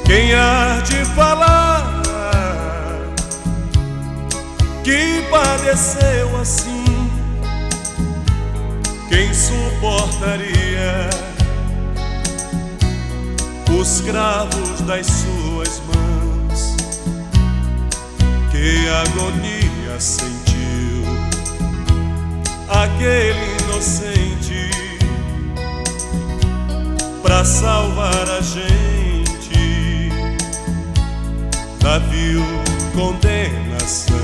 Quem há de falar que padeceu assim? Quem suportaria os cravos das suas mãos? Que agonia sentiu aquele inocente pra salvar a gente da vil condenação.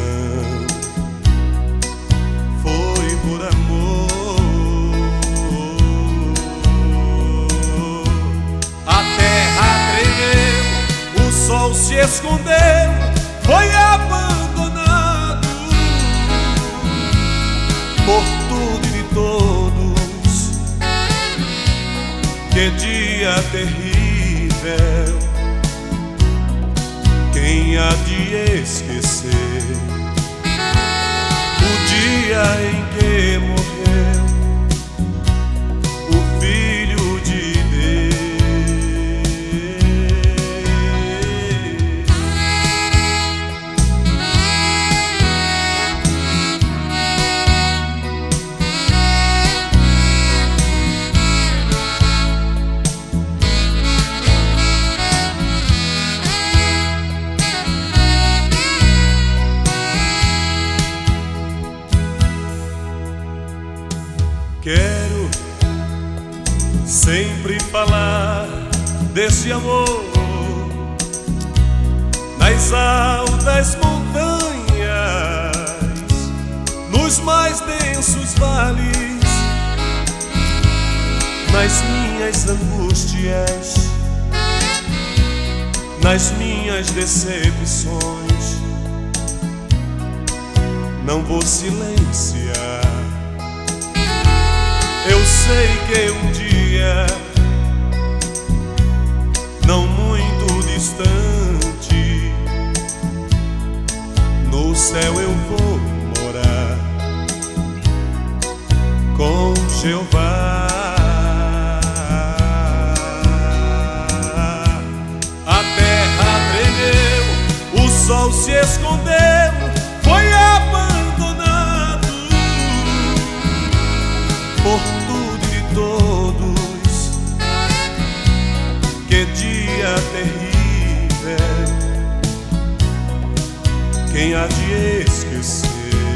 Foi por amor. A terra tremeu, o sol se escondeu, foi abandonado por tudo e de todos. Que dia terrível! Quem há de esquecer o dia em que morreu o Filho de Deus? Quero sempre falar desse amor nas altas montanhas, nos mais densos vales, nas minhas angústias, nas minhas decepções. Não vou silenciar. Eu sei que um dia, não muito distante, no céu eu vou morar com Jeová. A terra tremeu, o sol se escondeu, foi abandonado por tudo e de todos. Que dia terrível! Quem há de esquecer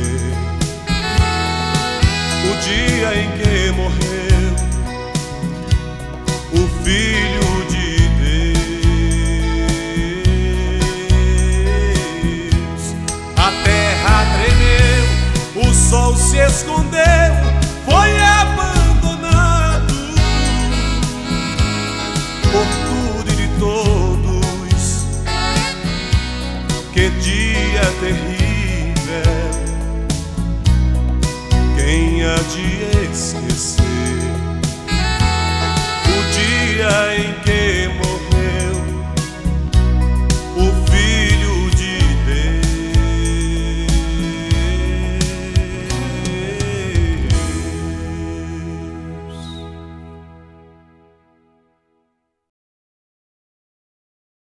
o dia em que morreu o Filho de Deus? A terra tremeu, o sol se escondeu, foi abandonado por tudo e de todos. Que dia terrível! Quem há de esquecer